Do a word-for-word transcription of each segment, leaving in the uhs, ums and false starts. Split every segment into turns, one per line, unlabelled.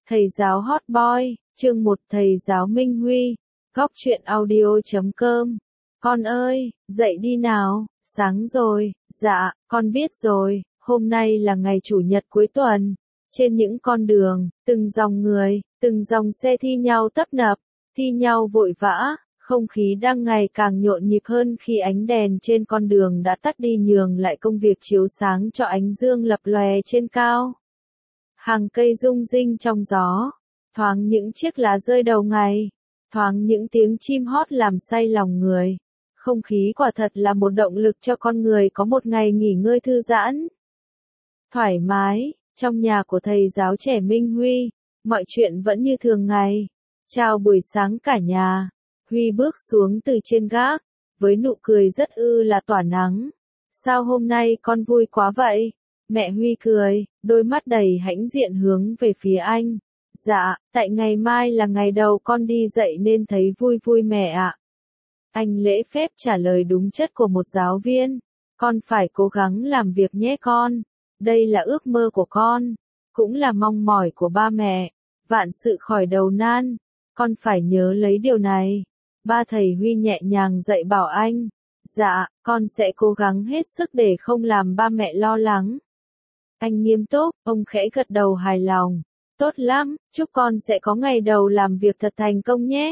Thầy giáo Hot Boy, chương một Thầy giáo Minh Huy, góc truyện audio chấm com. Con ơi, dậy đi nào, sáng rồi, dạ, con biết rồi, hôm nay là ngày chủ nhật cuối tuần. Trên những con đường, từng dòng người, từng dòng xe thi nhau tấp nập, thi nhau vội vã, không khí đang ngày càng nhộn nhịp hơn khi ánh đèn trên con đường đã tắt đi nhường lại công việc chiếu sáng cho ánh dương lập lòe trên cao. Hàng cây rung rinh trong gió, thoáng những chiếc lá rơi đầu ngày, thoáng những tiếng chim hót làm say lòng người. Không khí quả thật là một động lực cho con người có một ngày nghỉ ngơi thư giãn. Thoải mái, trong nhà của thầy giáo trẻ Minh Huy, mọi chuyện vẫn như thường ngày. Chào buổi sáng cả nhà. Huy bước xuống từ trên gác, với nụ cười rất ư là tỏa nắng. Sao hôm nay con vui quá vậy? Mẹ Huy cười, đôi mắt đầy hãnh diện hướng về phía anh. Dạ, tại ngày mai là ngày đầu con đi dạy nên thấy vui vui mẹ ạ. Anh lễ phép trả lời đúng chất của một giáo viên. Con phải cố gắng làm việc nhé con. Đây là ước mơ của con, cũng là mong mỏi của ba mẹ. Vạn sự khỏi đầu nan, con phải nhớ lấy điều này. Ba thầy Huy nhẹ nhàng dạy bảo anh. Dạ, con sẽ cố gắng hết sức để không làm ba mẹ lo lắng. Anh nghiêm túc, ông khẽ gật đầu hài lòng. Tốt lắm, chúc con sẽ có ngày đầu làm việc thật thành công nhé.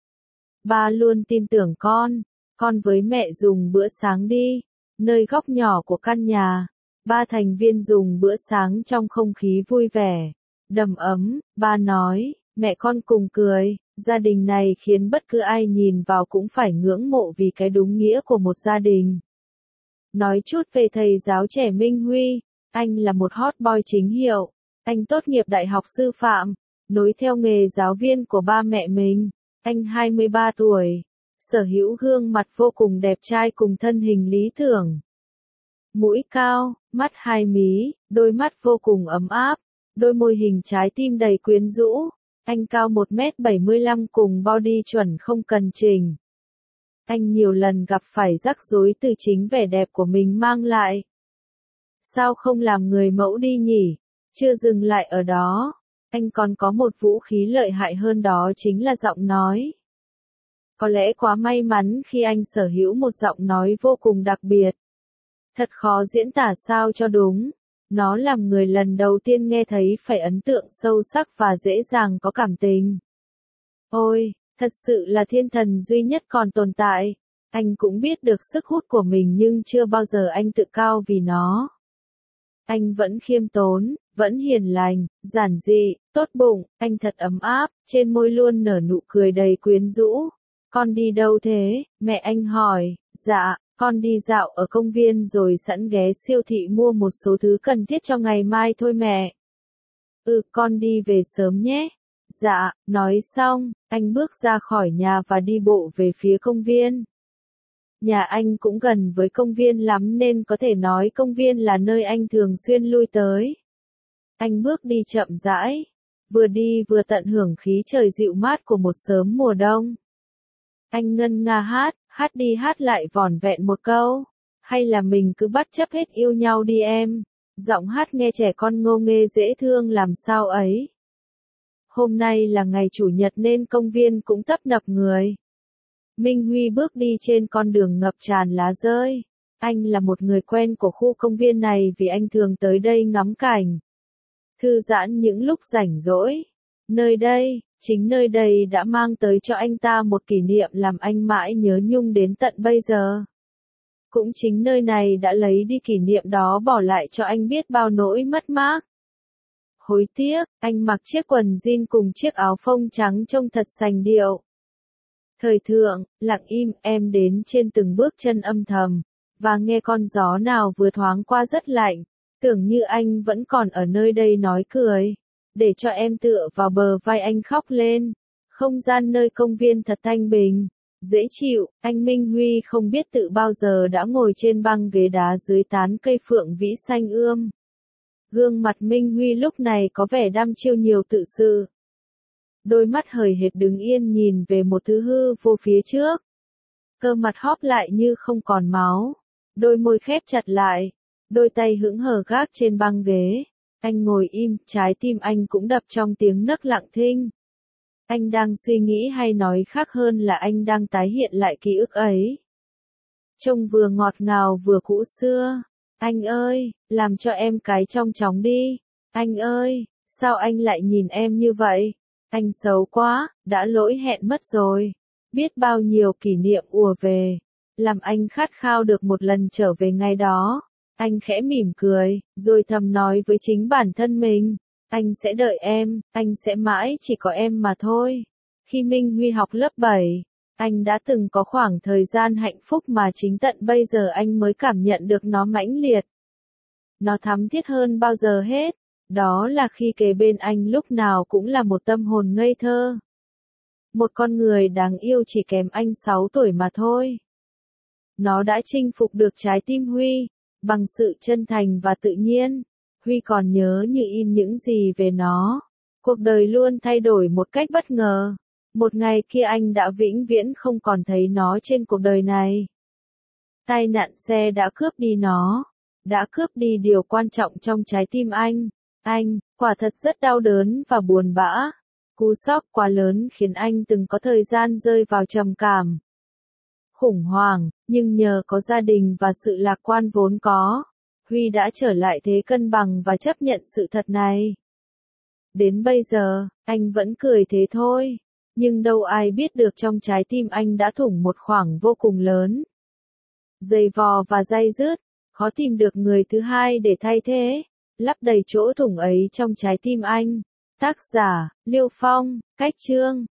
Ba luôn tin tưởng con. Con với mẹ dùng bữa sáng đi. Nơi góc nhỏ của căn nhà, ba thành viên dùng bữa sáng trong không khí vui vẻ, đầm ấm. Ba nói, mẹ con cùng cười. Gia đình này khiến bất cứ ai nhìn vào cũng phải ngưỡng mộ vì cái đúng nghĩa của một gia đình. Nói chút về thầy giáo trẻ Minh Huy. Anh là một hot boy chính hiệu. Anh tốt nghiệp đại học sư phạm, nối theo nghề giáo viên của ba mẹ mình. Anh hai mươi ba tuổi, sở hữu gương mặt vô cùng đẹp trai cùng thân hình lý tưởng. Mũi cao, mắt hai mí, đôi mắt vô cùng ấm áp, đôi môi hình trái tim đầy quyến rũ. Anh cao một mét bảy mươi lăm cùng body chuẩn không cần chỉnh. Anh nhiều lần gặp phải rắc rối từ chính vẻ đẹp của mình mang lại. Sao không làm người mẫu đi nhỉ? Chưa dừng lại ở đó, anh còn có một vũ khí lợi hại hơn đó chính là giọng nói. Có lẽ quá may mắn khi anh sở hữu một giọng nói vô cùng đặc biệt. Thật khó diễn tả sao cho đúng. Nó làm người lần đầu tiên nghe thấy phải ấn tượng sâu sắc và dễ dàng có cảm tình. Ôi, thật sự là thiên thần duy nhất còn tồn tại. Anh cũng biết được sức hút của mình nhưng chưa bao giờ anh tự cao vì nó. Anh vẫn khiêm tốn, vẫn hiền lành, giản dị, tốt bụng, anh thật ấm áp, trên môi luôn nở nụ cười đầy quyến rũ. Con đi đâu thế? Mẹ anh hỏi. Dạ, con đi dạo ở công viên rồi sẵn ghé siêu thị mua một số thứ cần thiết cho ngày mai thôi mẹ. Ừ, con đi về sớm nhé. Dạ, nói xong, anh bước ra khỏi nhà và đi bộ về phía công viên. Nhà anh cũng gần với công viên lắm nên có thể nói công viên là nơi anh thường xuyên lui tới. Anh bước đi chậm rãi, vừa đi vừa tận hưởng khí trời dịu mát của một sớm mùa đông. Anh ngân nga hát, hát đi hát lại vỏn vẹn một câu. Hay là mình cứ bắt chấp hết yêu nhau đi em. Giọng hát nghe trẻ con ngô nghê dễ thương làm sao ấy. Hôm nay là ngày chủ nhật nên công viên cũng tấp nập người. Minh Huy bước đi trên con đường ngập tràn lá rơi. Anh là một người quen của khu công viên này vì anh thường tới đây ngắm cảnh, thư giãn những lúc rảnh rỗi. Nơi đây, chính nơi đây đã mang tới cho anh ta một kỷ niệm làm anh mãi nhớ nhung đến tận bây giờ. Cũng chính nơi này đã lấy đi kỷ niệm đó bỏ lại cho anh biết bao nỗi mất mát. Hối tiếc, anh mặc chiếc quần jean cùng chiếc áo phông trắng trông thật sành điệu. Thời thượng, lặng im, em đến trên từng bước chân âm thầm, và nghe con gió nào vừa thoáng qua rất lạnh, tưởng như anh vẫn còn ở nơi đây nói cười, để cho em tựa vào bờ vai anh khóc lên. Không gian nơi công viên thật thanh bình, dễ chịu, anh Minh Huy không biết tự bao giờ đã ngồi trên băng ghế đá dưới tán cây phượng vĩ xanh ươm. Gương mặt Minh Huy lúc này có vẻ đăm chiêu nhiều tự sự. Đôi mắt hời hệt đứng yên nhìn về một thứ hư vô phía trước. Cơ mặt hóp lại như không còn máu. Đôi môi khép chặt lại. Đôi tay hững hờ gác trên băng ghế. Anh ngồi im, trái tim anh cũng đập trong tiếng nấc lặng thinh. Anh đang suy nghĩ hay nói khác hơn là anh đang tái hiện lại ký ức ấy. Trông vừa ngọt ngào vừa cũ xưa. Anh ơi, làm cho em cái trong chóng đi. Anh ơi, sao anh lại nhìn em như vậy? Anh xấu quá, đã lỗi hẹn mất rồi. Biết bao nhiêu kỷ niệm ùa về. Làm anh khát khao được một lần trở về ngày đó. Anh khẽ mỉm cười, rồi thầm nói với chính bản thân mình. Anh sẽ đợi em, anh sẽ mãi chỉ có em mà thôi. Khi Minh Huy học lớp bảy, anh đã từng có khoảng thời gian hạnh phúc mà chính tận bây giờ anh mới cảm nhận được nó mãnh liệt. Nó thắm thiết hơn bao giờ hết. Đó là khi kề bên anh lúc nào cũng là một tâm hồn ngây thơ. Một con người đáng yêu chỉ kém anh sáu tuổi mà thôi. Nó đã chinh phục được trái tim Huy, bằng sự chân thành và tự nhiên. Huy còn nhớ như in những gì về nó. Cuộc đời luôn thay đổi một cách bất ngờ. Một ngày kia anh đã vĩnh viễn không còn thấy nó trên cuộc đời này. Tai nạn xe đã cướp đi nó. Đã cướp đi điều quan trọng trong trái tim anh. Anh, quả thật rất đau đớn và buồn bã. Cú sốc quá lớn khiến anh từng có thời gian rơi vào trầm cảm. Khủng hoảng, nhưng nhờ có gia đình và sự lạc quan vốn có, Huy đã trở lại thế cân bằng và chấp nhận sự thật này. Đến bây giờ, anh vẫn cười thế thôi, nhưng đâu ai biết được trong trái tim anh đã thủng một khoảng vô cùng lớn. Dày vò và day dứt, khó tìm được người thứ hai để thay thế, lấp đầy chỗ thủng ấy trong trái tim anh. Tác giả, Liêu Phong, Cách Chương.